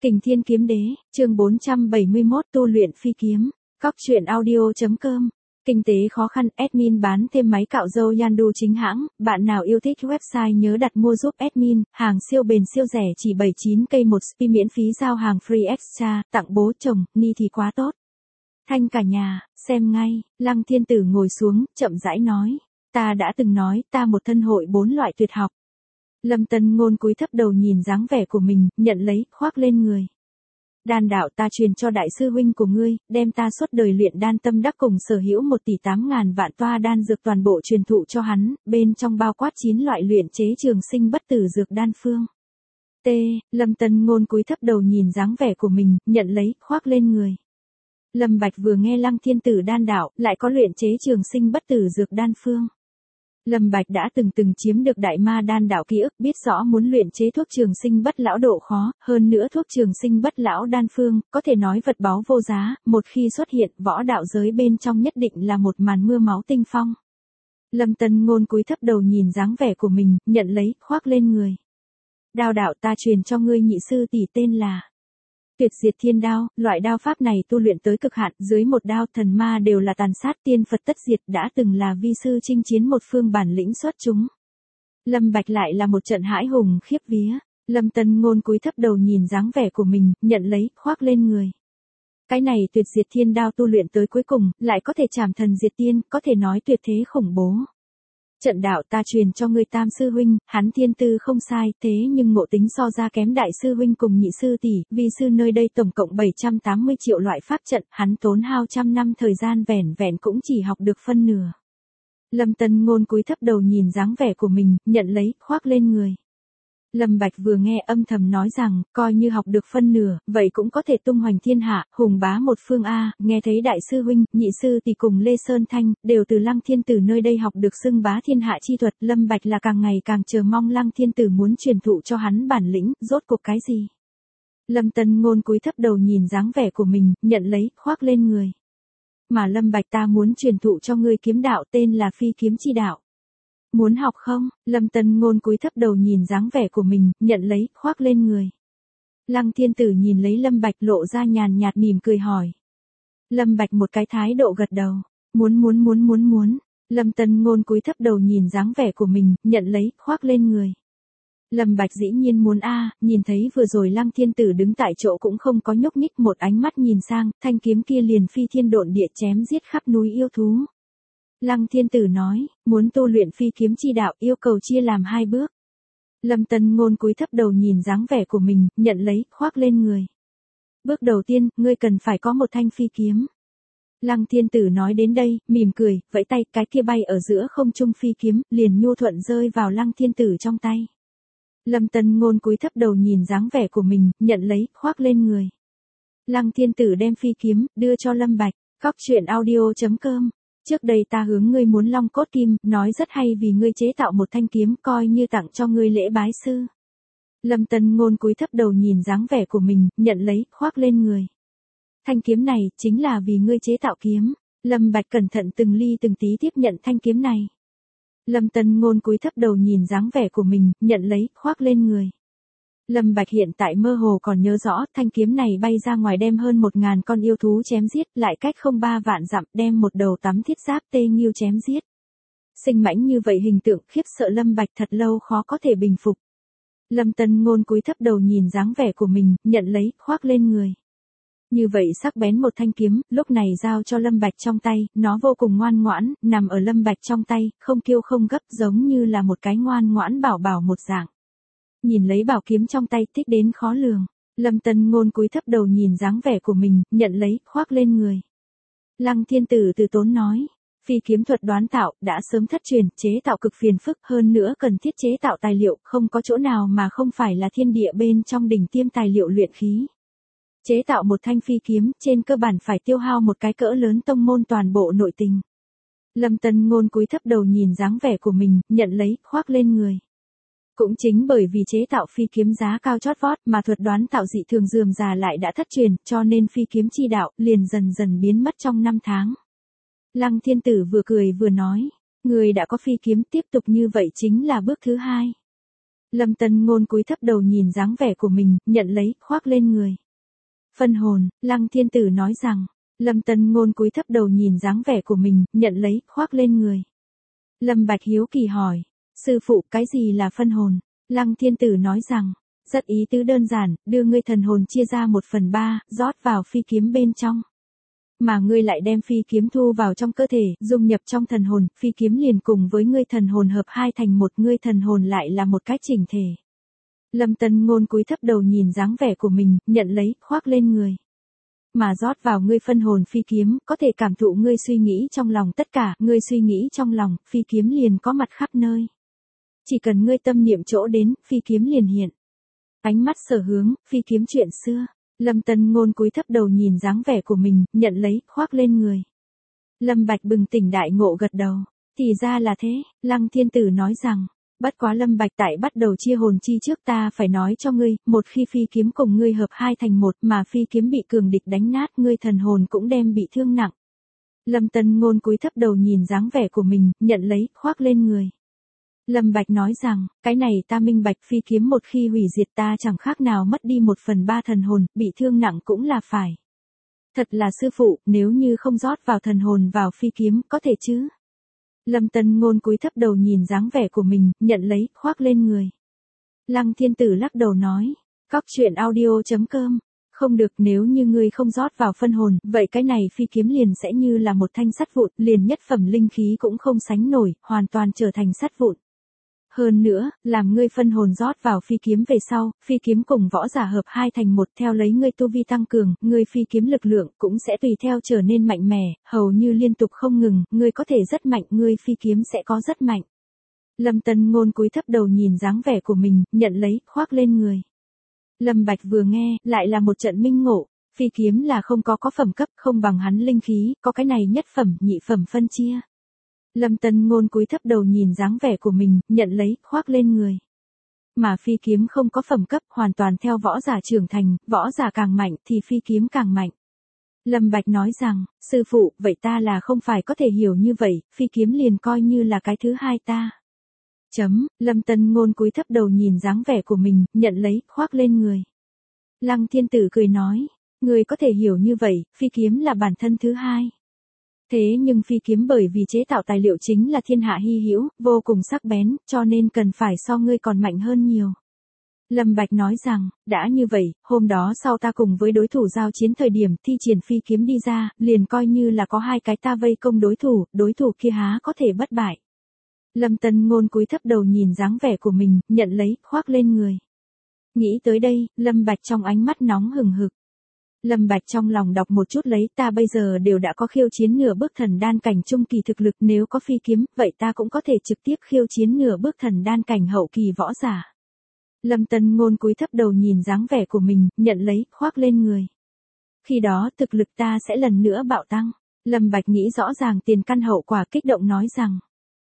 Kình Thiên Kiếm Đế, chương 471 tu luyện phi kiếm. Cóc truyện audio.com. Kinh tế khó khăn, admin bán thêm máy cạo râu Yandu chính hãng, bạn nào yêu thích website nhớ đặt mua giúp admin, hàng siêu bền siêu rẻ chỉ 79k một spi miễn phí giao hàng free extra, tặng bố chồng, ni thì quá tốt. Thanh cả nhà, xem ngay, Lăng Thiên Tử ngồi xuống, chậm rãi nói, ta đã từng nói, ta một thân hội 4 loại tuyệt học. Lâm Tân Ngôn cúi thấp đầu nhìn dáng vẻ của mình, nhận lấy, khoác lên người. Đan đạo ta truyền cho đại sư huynh của ngươi, đem ta suốt đời luyện đan tâm đắc cùng sở hữu 1 tỷ 8 ngàn vạn toa đan dược toàn bộ truyền thụ cho hắn, bên trong bao quát 9 loại luyện chế trường sinh bất tử dược đan phương. Lâm Tân Ngôn cúi thấp đầu nhìn dáng vẻ của mình, nhận lấy, khoác lên người. Lâm Bạch vừa nghe Lăng Thiên Tử đan đạo, lại có luyện chế trường sinh bất tử dược đan phương. Lâm Bạch đã từng chiếm được đại ma đan đạo ký ức, biết rõ muốn luyện chế thuốc trường sinh bất lão độ khó, hơn nữa thuốc trường sinh bất lão đan phương, có thể nói vật báu vô giá, một khi xuất hiện, võ đạo giới bên trong nhất định là một màn mưa máu tinh phong. Lâm Tân Ngôn cúi thấp đầu nhìn dáng vẻ của mình, nhận lấy, khoác lên người. Đao đạo ta truyền cho ngươi nhị sư tỷ tên là Tuyệt Diệt Thiên Đao, loại đao pháp này tu luyện tới cực hạn, dưới một đao thần ma đều là tàn sát, tiên Phật tất diệt, đã từng là vi sư chinh chiến một phương bản lĩnh xuất chúng. Lâm Bạch lại là một trận hãi hùng khiếp vía. Lâm Tân Ngôn cúi thấp đầu nhìn dáng vẻ của mình, nhận lấy, khoác lên người. Cái này Tuyệt Diệt Thiên Đao tu luyện tới cuối cùng, lại có thể trảm thần diệt tiên, có thể nói tuyệt thế khủng bố. Trận đạo ta truyền cho ngươi Tam sư huynh, hắn thiên tư không sai, thế nhưng ngộ tính so ra kém đại sư huynh cùng nhị sư tỷ, vi sư nơi đây tổng cộng 780 triệu loại pháp trận, hắn tốn hao trăm năm thời gian vẻn vẹn cũng chỉ học được phân nửa. Lâm Tân Ngôn cúi thấp đầu nhìn dáng vẻ của mình, nhận lấy, khoác lên người. Lâm Bạch vừa nghe âm thầm nói rằng, coi như học được phân nửa, vậy cũng có thể tung hoành thiên hạ, hùng bá một phương A, nghe thấy đại sư huynh, nhị sư tỷ cùng Lê Sơn Thanh, đều từ Lăng Thiên Tử nơi đây học được xưng bá thiên hạ chi thuật, Lâm Bạch là càng ngày càng chờ mong Lăng Thiên Tử muốn truyền thụ cho hắn bản lĩnh, rốt cuộc cái gì. Lâm Tân Ngôn cúi thấp đầu nhìn dáng vẻ của mình, nhận lấy, khoác lên người. Mà Lâm Bạch ta muốn truyền thụ cho ngươi kiếm đạo tên là phi kiếm chi đạo. Muốn học không? Lâm Tân Ngôn cúi thấp đầu nhìn dáng vẻ của mình, nhận lấy, khoác lên người. Lăng Thiên Tử nhìn lấy Lâm Bạch lộ ra nhàn nhạt mỉm cười hỏi. Lâm Bạch một cái thái độ gật đầu. Muốn. Lâm Tân Ngôn cúi thấp đầu nhìn dáng vẻ của mình, nhận lấy, khoác lên người. Lâm Bạch dĩ nhiên muốn nhìn thấy vừa rồi Lăng Thiên Tử đứng tại chỗ cũng không có nhúc nhích, một ánh mắt nhìn sang, thanh kiếm kia liền phi thiên độn địa chém giết khắp núi yêu thú. Lăng Thiên Tử nói, muốn tu luyện phi kiếm chi đạo yêu cầu chia làm 2 bước. Lâm Tân Ngôn cúi thấp đầu nhìn dáng vẻ của mình, nhận lấy, khoác lên người. Bước đầu tiên, ngươi cần phải có một thanh phi kiếm. Lăng Thiên Tử nói đến đây, mỉm cười, vẫy tay, cái kia bay ở giữa không trung phi kiếm, liền nhu thuận rơi vào Lăng Thiên Tử trong tay. Lâm Tân Ngôn cúi thấp đầu nhìn dáng vẻ của mình, nhận lấy, khoác lên người. Lăng Thiên Tử đem phi kiếm, đưa cho Lâm Bạch, cóc truyện audio.com. Trước đây ta hướng ngươi muốn long cốt kim, nói rất hay vì ngươi chế tạo một thanh kiếm coi như tặng cho ngươi lễ bái sư. Lâm Tân Ngôn cúi thấp đầu nhìn dáng vẻ của mình, nhận lấy, khoác lên người. Thanh kiếm này, chính là vì ngươi chế tạo kiếm. Lâm Bạch cẩn thận từng ly từng tí tiếp nhận thanh kiếm này. Lâm Tân Ngôn cúi thấp đầu nhìn dáng vẻ của mình, nhận lấy, khoác lên người. Lâm Bạch hiện tại mơ hồ còn nhớ rõ, thanh kiếm này bay ra ngoài đem hơn 1000 con yêu thú chém giết, lại cách không 3 vạn dặm, đem một đầu tắm thiết giáp tê nghiêu chém giết. Sinh mãnh như vậy hình tượng khiếp sợ Lâm Bạch thật lâu khó có thể bình phục. Lâm Tân Ngôn cúi thấp đầu nhìn dáng vẻ của mình, nhận lấy, khoác lên người. Như vậy sắc bén một thanh kiếm, lúc này giao cho Lâm Bạch trong tay, nó vô cùng ngoan ngoãn, nằm ở Lâm Bạch trong tay, không kiêu không gấp, giống như là một cái ngoan ngoãn bảo bảo một dạng. Nhìn lấy bảo kiếm trong tay, thích đến khó lường. Lâm Tân Ngôn cúi thấp đầu nhìn dáng vẻ của mình, nhận lấy, khoác lên người. Lăng Thiên Tử từ tốn nói, phi kiếm thuật đoán tạo, đã sớm thất truyền, chế tạo cực phiền phức, hơn nữa cần thiết chế tạo tài liệu, không có chỗ nào mà không phải là thiên địa bên trong đỉnh tiêm tài liệu luyện khí. Chế tạo một thanh phi kiếm, trên cơ bản phải tiêu hao một cái cỡ lớn tông môn toàn bộ nội tình. Lâm Tân Ngôn cúi thấp đầu nhìn dáng vẻ của mình, nhận lấy, khoác lên người. Cũng chính bởi vì chế tạo phi kiếm giá cao chót vót mà thuật đoán tạo dị thường rườm rà lại đã thất truyền, cho nên phi kiếm chi đạo liền dần dần biến mất trong 5 tháng. Lăng Thiên Tử vừa cười vừa nói, người đã có phi kiếm tiếp tục như vậy chính là bước thứ 2. Lâm Tân Ngôn cúi thấp đầu nhìn dáng vẻ của mình, nhận lấy, khoác lên người. Phân hồn, Lăng Thiên Tử nói rằng. Lâm Tân Ngôn cúi thấp đầu nhìn dáng vẻ của mình, nhận lấy, khoác lên người. Lâm Bạch hiếu kỳ hỏi. Sư phụ, cái gì là phân hồn? Lăng Thiên Tử nói rằng. Rất ý tứ đơn giản, đưa ngươi thần hồn chia ra 1/3, rót vào phi kiếm bên trong. Mà ngươi lại đem phi kiếm thu vào trong cơ thể, dung nhập trong thần hồn, phi kiếm liền cùng với ngươi thần hồn hợp hai thành một, ngươi thần hồn lại là một cái chỉnh thể. Lâm Tân Ngôn cúi thấp đầu nhìn dáng vẻ của mình, nhận lấy, khoác lên người. Mà rót vào ngươi phân hồn phi kiếm, có thể cảm thụ ngươi suy nghĩ trong lòng tất cả, ngươi suy nghĩ trong lòng, phi kiếm liền có mặt khắp nơi. Chỉ cần ngươi tâm niệm chỗ đến, phi kiếm liền hiện. Ánh mắt sở hướng, phi kiếm chuyện xưa. Lâm Tân Ngôn cúi thấp đầu nhìn dáng vẻ của mình, nhận lấy, khoác lên người. Lâm Bạch bừng tỉnh đại ngộ gật đầu. Thì ra là thế, Lăng Thiên Tử nói rằng. Bất quá Lâm Bạch tại bắt đầu chia hồn chi trước ta phải nói cho ngươi, một khi phi kiếm cùng ngươi hợp hai thành một mà phi kiếm bị cường địch đánh nát, ngươi thần hồn cũng đem bị thương nặng. Lâm Tân Ngôn cúi thấp đầu nhìn dáng vẻ của mình, nhận lấy, khoác lên người. Lâm Bạch nói rằng, cái này ta minh bạch, phi kiếm một khi hủy diệt ta chẳng khác nào mất đi 1/3 thần hồn, bị thương nặng cũng là phải. Thật là sư phụ, nếu như không rót vào thần hồn vào phi kiếm, có thể chứ? Lâm Tân Ngôn cúi thấp đầu nhìn dáng vẻ của mình, nhận lấy, khoác lên người. Lăng Thiên Tử lắc đầu nói, Cóc truyện audio.com, không được, nếu như ngươi không rót vào phân hồn, vậy cái này phi kiếm liền sẽ như là một thanh sắt vụn, liền nhất phẩm linh khí cũng không sánh nổi, hoàn toàn trở thành sắt vụn. Hơn nữa, làm ngươi phân hồn rót vào phi kiếm về sau, phi kiếm cùng võ giả hợp hai thành một, theo lấy ngươi tu vi tăng cường, ngươi phi kiếm lực lượng cũng sẽ tùy theo trở nên mạnh mẽ, hầu như liên tục không ngừng, ngươi có thể rất mạnh, ngươi phi kiếm sẽ có rất mạnh. Lâm Tân Ngôn cúi thấp đầu nhìn dáng vẻ của mình, nhận lấy, khoác lên người. Lâm Bạch vừa nghe, lại là một trận minh ngộ, phi kiếm là không có phẩm cấp, không bằng hắn linh khí, có cái này nhất phẩm, nhị phẩm phân chia. Lâm Tân Ngôn cúi thấp đầu nhìn dáng vẻ của mình, nhận lấy, khoác lên người. Mà phi kiếm không có phẩm cấp, hoàn toàn theo võ giả trưởng thành, võ giả càng mạnh thì phi kiếm càng mạnh. Lâm Bạch nói rằng, sư phụ, vậy ta là không phải có thể hiểu như vậy, phi kiếm liền coi như là cái thứ hai ta. Lâm Tân Ngôn cúi thấp đầu nhìn dáng vẻ của mình, nhận lấy, khoác lên người. Lăng Thiên Tử cười nói, người có thể hiểu như vậy, phi kiếm là bản thân thứ hai. Thế nhưng phi kiếm bởi vì chế tạo tài liệu chính là thiên hạ hy hữu, vô cùng sắc bén, cho nên cần phải so ngươi còn mạnh hơn nhiều. Lâm Bạch nói rằng, đã như vậy, hôm đó sau ta cùng với đối thủ giao chiến thời điểm thi triển phi kiếm đi ra, liền coi như là có hai cái ta vây công đối thủ kia há có thể bất bại. Lâm Tân Ngôn cúi thấp đầu nhìn dáng vẻ của mình, nhận lấy, khoác lên người. Nghĩ tới đây, Lâm Bạch trong ánh mắt nóng hừng hực. Lâm Bạch trong lòng đọc một chút lấy, ta bây giờ đều đã có khiêu chiến nửa bước thần đan cảnh trung kỳ thực lực, nếu có phi kiếm, vậy ta cũng có thể trực tiếp khiêu chiến nửa bước thần đan cảnh hậu kỳ võ giả. Lâm Tân Ngôn cúi thấp đầu nhìn dáng vẻ của mình, nhận lấy, khoác lên người. Khi đó thực lực ta sẽ lần nữa bạo tăng. Lâm Bạch nghĩ rõ ràng tiền căn hậu quả, kích động nói rằng.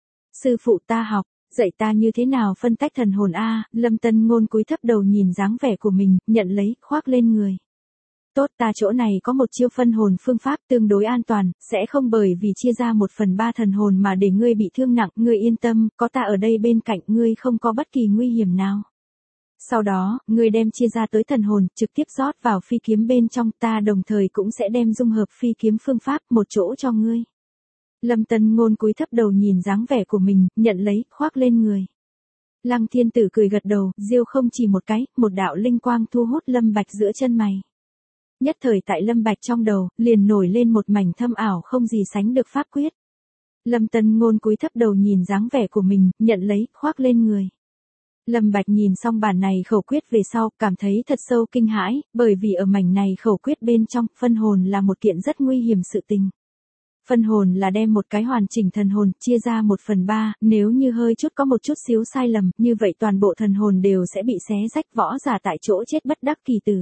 Sư phụ ta học, dạy ta như thế nào phân tách thần hồn a? Lâm Tân Ngôn cúi thấp đầu nhìn dáng vẻ của mình, nhận lấy, khoác lên người. Tốt, ta chỗ này có một chiêu phân hồn phương pháp tương đối an toàn, sẽ không bởi vì chia ra 1/3 thần hồn mà để ngươi bị thương nặng, ngươi yên tâm, có ta ở đây bên cạnh ngươi không có bất kỳ nguy hiểm nào. Sau đó, ngươi đem chia ra tới thần hồn, trực tiếp rót vào phi kiếm bên trong, ta đồng thời cũng sẽ đem dung hợp phi kiếm phương pháp một chỗ cho ngươi. Lâm Tân Ngôn cúi thấp đầu nhìn dáng vẻ của mình, nhận lấy, khoác lên người. Lăng Thiên Tử cười gật đầu, diêu không chỉ một cái, một đạo linh quang thu hút Lâm Bạch giữa chân mày. Nhất thời tại Lâm Bạch trong đầu, liền nổi lên một mảnh thâm ảo không gì sánh được pháp quyết. Lâm Tân Ngôn cúi thấp đầu nhìn dáng vẻ của mình, nhận lấy, khoác lên người. Lâm Bạch nhìn xong bản này khẩu quyết về sau, cảm thấy thật sâu kinh hãi, bởi vì ở mảnh này khẩu quyết bên trong, phân hồn là một kiện rất nguy hiểm sự tình. Phân hồn là đem một cái hoàn chỉnh thần hồn, chia ra 1/3, nếu như hơi chút có một chút xíu sai lầm, như vậy toàn bộ thần hồn đều sẽ bị xé rách, võ giả tại chỗ chết bất đắc kỳ tử.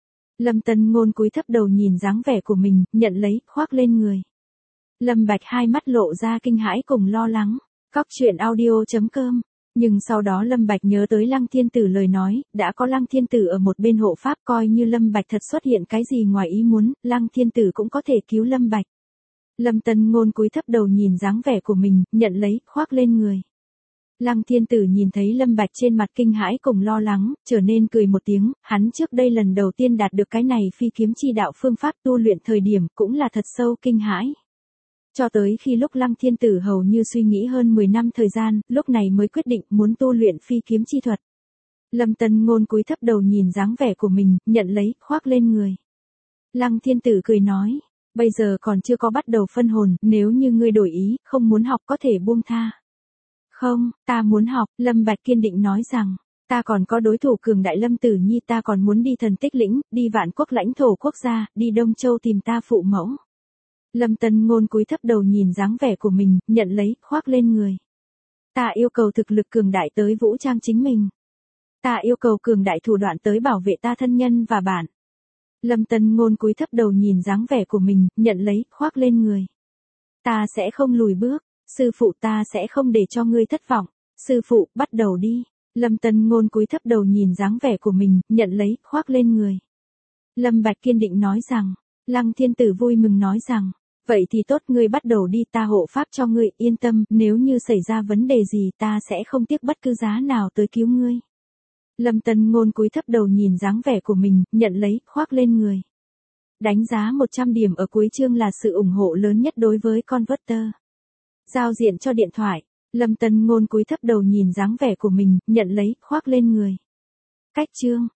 Lâm Tân Ngôn cúi thấp đầu nhìn dáng vẻ của mình, nhận lấy, khoác lên người. Lâm Bạch hai mắt lộ ra kinh hãi cùng lo lắng. Cóc truyện audio.com. Nhưng sau đó Lâm Bạch nhớ tới Lăng Thiên Tử lời nói, đã có Lăng Thiên Tử ở một bên hộ pháp, coi như Lâm Bạch thật xuất hiện cái gì ngoài ý muốn, Lăng Thiên Tử cũng có thể cứu Lâm Bạch. Lâm Tân Ngôn cúi thấp đầu nhìn dáng vẻ của mình, nhận lấy, khoác lên người. Lăng Thiên Tử nhìn thấy Lâm Bạch trên mặt kinh hãi cùng lo lắng, trở nên cười một tiếng, hắn trước đây lần đầu tiên đạt được cái này phi kiếm chi đạo phương pháp tu luyện thời điểm cũng là thật sâu kinh hãi. Cho tới khi lúc Lăng Thiên Tử hầu như suy nghĩ hơn 10 năm thời gian, lúc này mới quyết định muốn tu luyện phi kiếm chi thuật. Lâm Tân Ngôn cúi thấp đầu nhìn dáng vẻ của mình, nhận lấy, khoác lên người. Lăng Thiên Tử cười nói, bây giờ còn chưa có bắt đầu phân hồn, nếu như ngươi đổi ý, không muốn học có thể buông tha. Không, ta muốn học, Lâm Bạch kiên định nói rằng, ta còn có đối thủ cường đại Lâm Tử Nhi, ta còn muốn đi Thần Tích Lĩnh, đi Vạn Quốc lãnh thổ quốc gia, đi Đông Châu tìm ta phụ mẫu. Lâm Tân Ngôn cúi thấp đầu nhìn dáng vẻ của mình, nhận lấy, khoác lên người. Ta yêu cầu thực lực cường đại tới vũ trang chính mình. Ta yêu cầu cường đại thủ đoạn tới bảo vệ ta thân nhân và bạn. Lâm Tân Ngôn cúi thấp đầu nhìn dáng vẻ của mình, nhận lấy, khoác lên người. Ta sẽ không lùi bước, sư phụ, ta sẽ không để cho ngươi thất vọng. Sư phụ, bắt đầu đi. Lâm Tân Ngôn cúi thấp đầu nhìn dáng vẻ của mình, nhận lấy, khoác lên người. Lâm Bạch kiên định nói rằng, Lăng Thiên Tử vui mừng nói rằng, vậy thì tốt, ngươi bắt đầu đi, ta hộ pháp cho ngươi, yên tâm, nếu như xảy ra vấn đề gì ta sẽ không tiếc bất cứ giá nào tới cứu ngươi. Lâm Tân Ngôn cúi thấp đầu nhìn dáng vẻ của mình, nhận lấy, khoác lên người. Đánh giá 100 điểm ở cuối chương là sự ủng hộ lớn nhất đối với Converter. Giao diện cho điện thoại. Lâm Tân Ngôn cúi thấp đầu nhìn dáng vẻ của mình, nhận lấy, khoác lên người. Cách chương.